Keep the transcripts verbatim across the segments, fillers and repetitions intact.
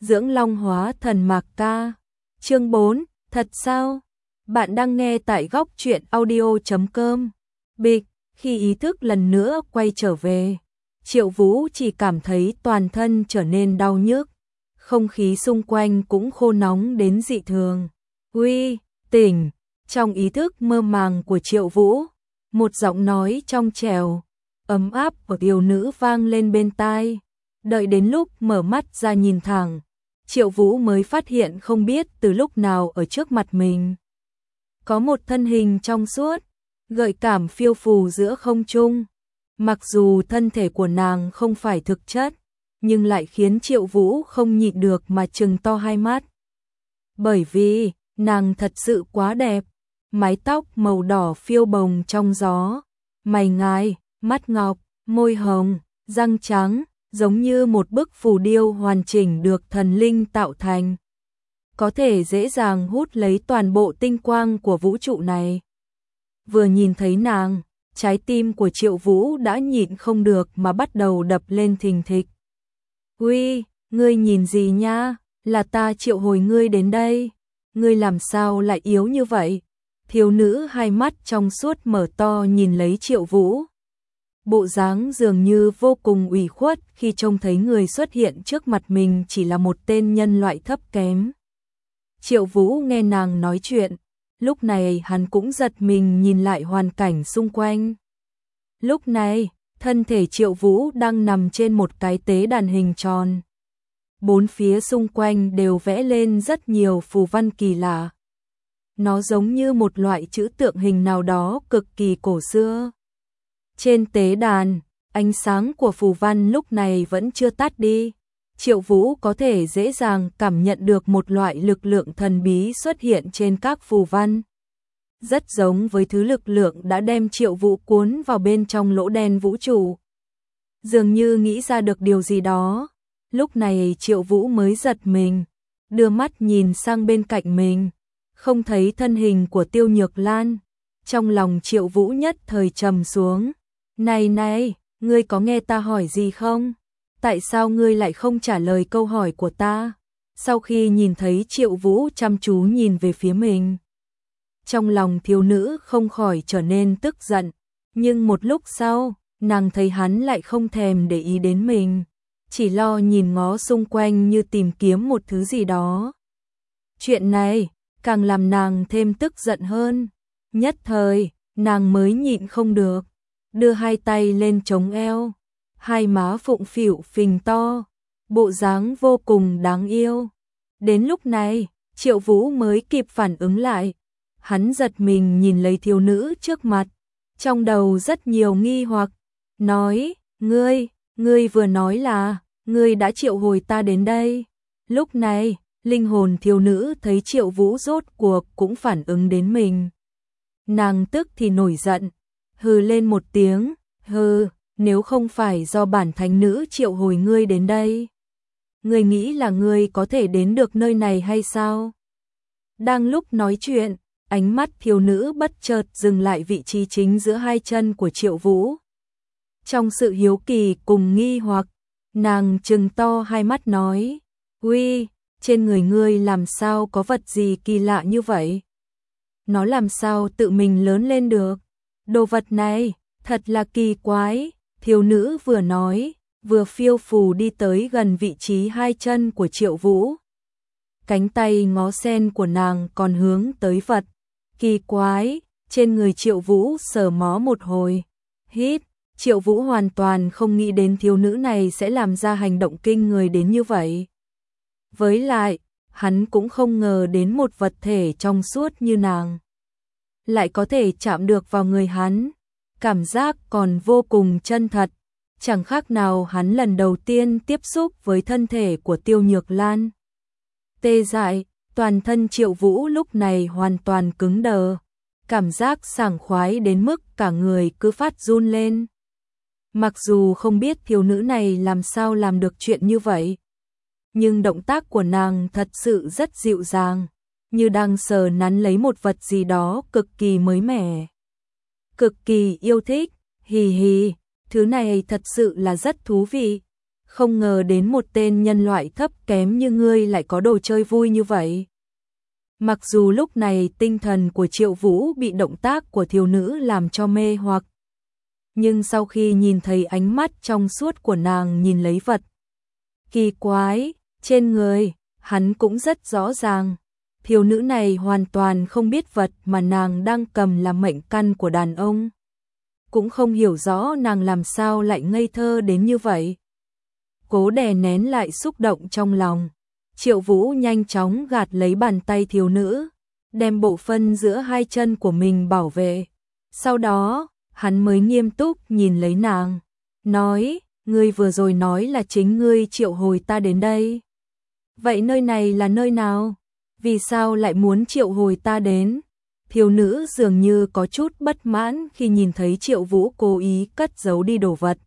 dưỡng long hóa thần mạc ca. Chương bốn, thật sao? Bạn đang nghe tại góc truyện audio chấm com. Bịch, khi ý thức lần nữa quay trở về, Triệu Vũ chỉ cảm thấy toàn thân trở nên đau nhức, không khí xung quanh cũng khô nóng đến dị thường. Uy, tỉnh! Trong ý thức mơ màng của Triệu Vũ, một giọng nói trong trẻo, ấm áp của yêu nữ vang lên bên tai. Đợi đến lúc mở mắt ra nhìn thẳng, Triệu Vũ mới phát hiện không biết từ lúc nào ở trước mặt mình có một thân hình trong suốt, gợi cảm phiêu phù giữa không trung. Mặc dù thân thể của nàng không phải thực chất, nhưng lại khiến Triệu Vũ không nhịn được mà trừng to hai mắt. Bởi vì, nàng thật sự quá đẹp, mái tóc màu đỏ phiêu bồng trong gió, mày ngài, mắt ngọc, môi hồng, răng trắng, giống như một bức phù điêu hoàn chỉnh được thần linh tạo thành, có thể dễ dàng hút lấy toàn bộ tinh quang của vũ trụ này. Vừa nhìn thấy nàng, trái tim của Triệu Vũ đã nhịn không được mà bắt đầu đập lên thình thịch. Uy, ngươi nhìn gì nha, là ta triệu hồi ngươi đến đây, ngươi làm sao lại yếu như vậy? Thiếu nữ hai mắt trong suốt mở to nhìn lấy Triệu Vũ. Bộ dáng dường như vô cùng ủy khuất khi trông thấy người xuất hiện trước mặt mình chỉ là một tên nhân loại thấp kém. Triệu Vũ nghe nàng nói chuyện, lúc này hắn cũng giật mình nhìn lại hoàn cảnh xung quanh. Lúc này, thân thể Triệu Vũ đang nằm trên một cái tế đàn hình tròn. Bốn phía xung quanh đều vẽ lên rất nhiều phù văn kỳ lạ. Nó giống như một loại chữ tượng hình nào đó cực kỳ cổ xưa. Trên tế đàn, ánh sáng của phù văn lúc này vẫn chưa tắt đi. Triệu Vũ có thể dễ dàng cảm nhận được một loại lực lượng thần bí xuất hiện trên các phù văn. Rất giống với thứ lực lượng đã đem Triệu Vũ cuốn vào bên trong lỗ đen vũ trụ. Dường như nghĩ ra được điều gì đó. Lúc này Triệu Vũ mới giật mình, đưa mắt nhìn sang bên cạnh mình, không thấy thân hình của Tiêu Nhược Lan. Trong lòng Triệu Vũ nhất thời trầm xuống. Này này, ngươi có nghe ta hỏi gì không? Tại sao ngươi lại không trả lời câu hỏi của ta? Sau khi nhìn thấy Triệu Vũ chăm chú nhìn về phía mình, trong lòng thiếu nữ không khỏi trở nên tức giận. Nhưng một lúc sau, nàng thấy hắn lại không thèm để ý đến mình, chỉ lo nhìn ngó xung quanh như tìm kiếm một thứ gì đó. Chuyện này càng làm nàng thêm tức giận hơn. Nhất thời, nàng mới nhịn không được, đưa hai tay lên chống eo, hai má phụng phịu phình to, bộ dáng vô cùng đáng yêu. Đến lúc này, Triệu Vũ mới kịp phản ứng lại. Hắn giật mình nhìn lấy thiếu nữ trước mặt, trong đầu rất nhiều nghi hoặc, nói, ngươi, ngươi vừa nói là, ngươi đã triệu hồi ta đến đây. Lúc này, linh hồn thiếu nữ thấy Triệu Vũ rốt cuộc cũng phản ứng đến mình. Nàng tức thì nổi giận, hừ lên một tiếng, hừ, nếu không phải do bản thánh nữ triệu hồi ngươi đến đây, ngươi nghĩ là ngươi có thể đến được nơi này hay sao? Đang lúc nói chuyện, ánh mắt thiếu nữ bất chợt dừng lại vị trí chính giữa hai chân của Triệu Vũ. Trong sự hiếu kỳ cùng nghi hoặc, nàng trừng to hai mắt nói, uy, trên người ngươi làm sao có vật gì kỳ lạ như vậy? Nó làm sao tự mình lớn lên được? Đồ vật này, thật là kỳ quái. Thiếu nữ vừa nói, vừa phiêu phù đi tới gần vị trí hai chân của Triệu Vũ. Cánh tay ngó sen của nàng còn hướng tới vật kỳ quái trên người Triệu Vũ sờ mó một hồi. Hít, Triệu Vũ hoàn toàn không nghĩ đến thiếu nữ này sẽ làm ra hành động kinh người đến như vậy. Với lại, hắn cũng không ngờ đến một vật thể trong suốt như nàng lại có thể chạm được vào người hắn. Cảm giác còn vô cùng chân thật, chẳng khác nào hắn lần đầu tiên tiếp xúc với thân thể của Tiêu Nhược Lan. Tê dại, toàn thân Triệu Vũ lúc này hoàn toàn cứng đờ, cảm giác sảng khoái đến mức cả người cứ phát run lên. Mặc dù không biết thiếu nữ này làm sao làm được chuyện như vậy, nhưng động tác của nàng thật sự rất dịu dàng, như đang sờ nắn lấy một vật gì đó cực kỳ mới mẻ. Cực kỳ yêu thích, hì hì, thứ này thật sự là rất thú vị. không ngờ đến một tên nhân loại thấp kém như ngươi lại có đồ chơi vui như vậy. Mặc dù lúc này tinh thần của Triệu Vũ bị động tác của thiếu nữ làm cho mê hoặc, nhưng sau khi nhìn thấy ánh mắt trong suốt của nàng nhìn lấy vật kỳ quái trên người, hắn cũng rất rõ ràng, thiếu nữ này hoàn toàn không biết vật mà nàng đang cầm là mệnh căn của đàn ông. Cũng không hiểu rõ nàng làm sao lại ngây thơ đến như vậy. Cố đè nén lại xúc động trong lòng, Triệu Vũ nhanh chóng gạt lấy bàn tay thiếu nữ, đem bộ phân giữa hai chân của mình bảo vệ. Sau đó, hắn mới nghiêm túc nhìn lấy nàng, nói, ngươi vừa rồi nói là chính ngươi triệu hồi ta đến đây. Vậy nơi này là nơi nào? Vì sao lại muốn triệu hồi ta đến? Thiếu nữ dường như có chút bất mãn khi nhìn thấy Triệu Vũ cố ý cất giấu đi đồ vật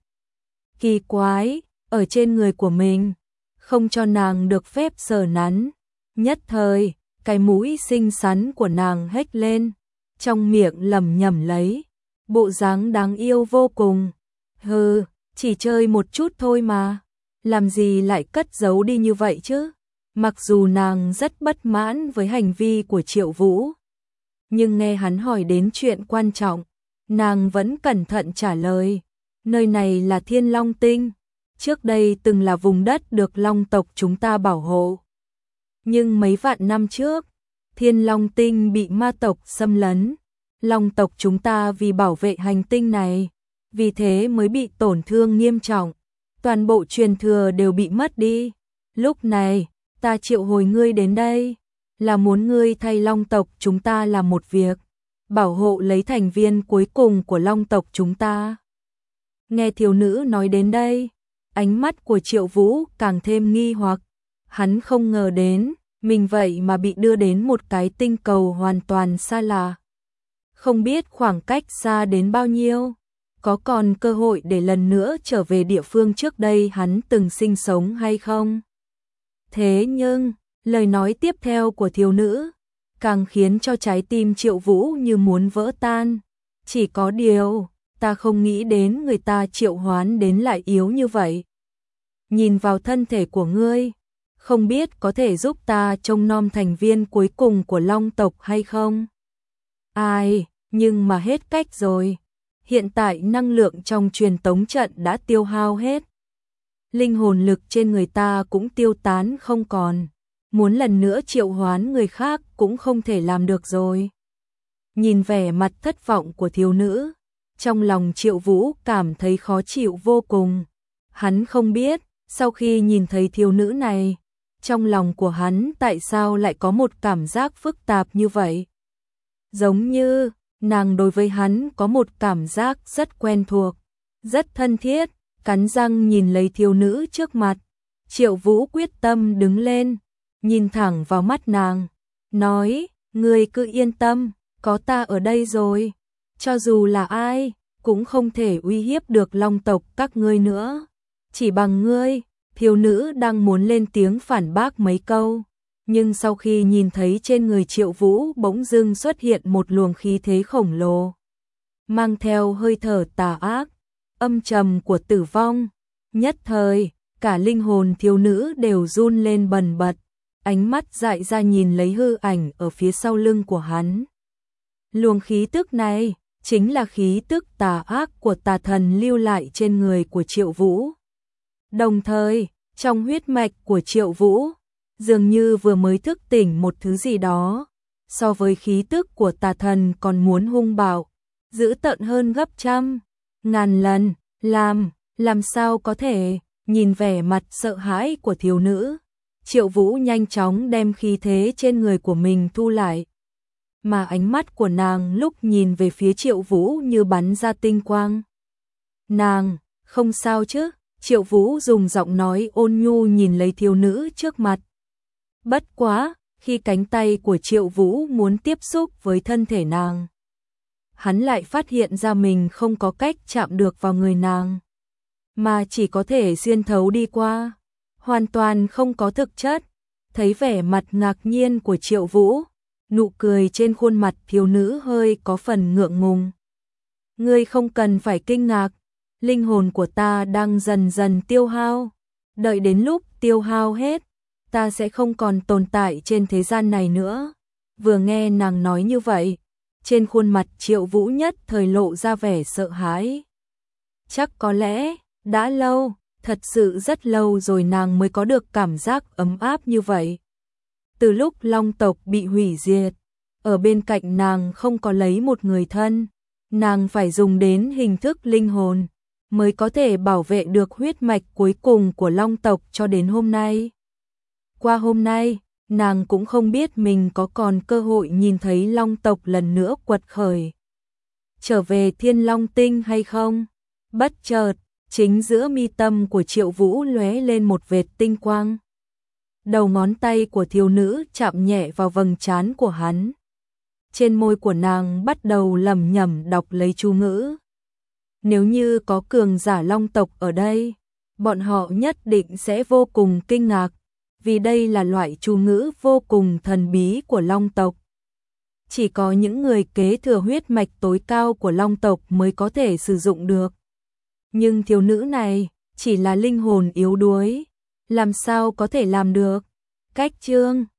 kỳ quái ở trên người của mình, không cho nàng được phép sờ nắn. Nhất thời, cái mũi xinh xắn của nàng hếch lên, trong miệng lẩm nhẩm lấy, bộ dáng đáng yêu vô cùng. Hừ, chỉ chơi một chút thôi mà, làm gì lại cất giấu đi như vậy chứ? Mặc dù nàng rất bất mãn với hành vi của Triệu Vũ, nhưng nghe hắn hỏi đến chuyện quan trọng, nàng vẫn cẩn thận trả lời, nơi này là Thiên Long Tinh, trước đây từng là vùng đất được Long tộc chúng ta bảo hộ. Nhưng mấy vạn năm trước, Thiên Long Tinh bị ma tộc xâm lấn, Long tộc chúng ta vì bảo vệ hành tinh này, vì thế mới bị tổn thương nghiêm trọng, toàn bộ truyền thừa đều bị mất đi. Lúc này, ta triệu hồi ngươi đến đây, là muốn ngươi thay Long tộc chúng ta làm một việc, bảo hộ lấy thành viên cuối cùng của Long tộc chúng ta. Nghe thiếu nữ nói đến đây, ánh mắt của Triệu Vũ càng thêm nghi hoặc, hắn không ngờ đến, mình vậy mà bị đưa đến một cái tinh cầu hoàn toàn xa lạ. Không biết khoảng cách xa đến bao nhiêu, có còn cơ hội để lần nữa trở về địa phương trước đây hắn từng sinh sống hay không? Thế nhưng, lời nói tiếp theo của thiếu nữ càng khiến cho trái tim Triệu Vũ như muốn vỡ tan. Chỉ có điều, ta không nghĩ đến người ta triệu hoán đến lại yếu như vậy. Nhìn vào thân thể của ngươi, không biết có thể giúp ta trông nom thành viên cuối cùng của Long tộc hay không? Ai, nhưng mà hết cách rồi. Hiện tại năng lượng trong truyền tống trận đã tiêu hao hết. Linh hồn lực trên người ta cũng tiêu tán không còn. Muốn lần nữa triệu hoán người khác cũng không thể làm được rồi. Nhìn vẻ mặt thất vọng của thiếu nữ, trong lòng Triệu Vũ cảm thấy khó chịu vô cùng. Hắn không biết, sau khi nhìn thấy thiếu nữ này, trong lòng của hắn tại sao lại có một cảm giác phức tạp như vậy. Giống như, nàng đối với hắn có một cảm giác rất quen thuộc, rất thân thiết, cắn răng nhìn lấy thiếu nữ trước mặt. Triệu Vũ quyết tâm đứng lên, nhìn thẳng vào mắt nàng, nói, ngươi cứ yên tâm, có ta ở đây rồi, cho dù là ai, cũng không thể uy hiếp được Long tộc các ngươi nữa. Chỉ bằng ngươi. Thiếu nữ đang muốn lên tiếng phản bác mấy câu, nhưng sau khi nhìn thấy trên người Triệu Vũ bỗng dưng xuất hiện một luồng khí thế khổng lồ, mang theo hơi thở tà ác, âm trầm của tử vong. Nhất thời, cả linh hồn thiếu nữ đều run lên bần bật, ánh mắt dại ra nhìn lấy hư ảnh ở phía sau lưng của hắn. Luồng khí tức này chính là khí tức tà ác của tà thần lưu lại trên người của Triệu Vũ. Đồng thời, trong huyết mạch của Triệu Vũ, dường như vừa mới thức tỉnh một thứ gì đó, so với khí tức của tà thần còn muốn hung bạo, dữ tợn hơn gấp trăm, ngàn lần. Làm, làm sao có thể? Nhìn vẻ mặt sợ hãi của thiếu nữ, Triệu Vũ nhanh chóng đem khí thế trên người của mình thu lại. Mà ánh mắt của nàng lúc nhìn về phía Triệu Vũ như bắn ra tinh quang. Nàng, không sao chứ? Triệu Vũ dùng giọng nói ôn nhu nhìn lấy thiếu nữ trước mặt. Bất quá, khi cánh tay của Triệu Vũ muốn tiếp xúc với thân thể nàng, hắn lại phát hiện ra mình không có cách chạm được vào người nàng, mà chỉ có thể xuyên thấu đi qua, hoàn toàn không có thực chất. Thấy vẻ mặt ngạc nhiên của Triệu Vũ, nụ cười trên khuôn mặt thiếu nữ hơi có phần ngượng ngùng. Ngươi không cần phải kinh ngạc, linh hồn của ta đang dần dần tiêu hao, Đợi đến lúc tiêu hao hết, ta sẽ không còn tồn tại trên thế gian này nữa. Vừa nghe nàng nói như vậy, trên khuôn mặt Triệu Vũ nhất thời lộ ra vẻ sợ hãi. Chắc có lẽ, đã lâu, thật sự rất lâu rồi nàng mới có được cảm giác ấm áp như vậy. Từ lúc Long tộc bị hủy diệt, ở bên cạnh nàng không có lấy một người thân, nàng phải dùng đến hình thức linh hồn, mới có thể bảo vệ được huyết mạch cuối cùng của Long tộc cho đến hôm nay. Qua hôm nay, nàng cũng không biết mình có còn cơ hội nhìn thấy Long tộc lần nữa quật khởi, trở về Thiên Long Tinh hay không. Bất chợt, chính giữa mi tâm của Triệu Vũ lóe lên một vệt tinh quang. Đầu ngón tay của thiếu nữ chạm nhẹ vào vầng trán của hắn. Trên môi của nàng bắt đầu lẩm nhẩm đọc lấy chú ngữ. Nếu như có cường giả Long tộc ở đây, bọn họ nhất định sẽ vô cùng kinh ngạc, vì đây là loại chú ngữ vô cùng thần bí của Long tộc. Chỉ có những người kế thừa huyết mạch tối cao của Long tộc mới có thể sử dụng được. Nhưng thiếu nữ này chỉ là linh hồn yếu đuối, làm sao có thể làm được? Cách chương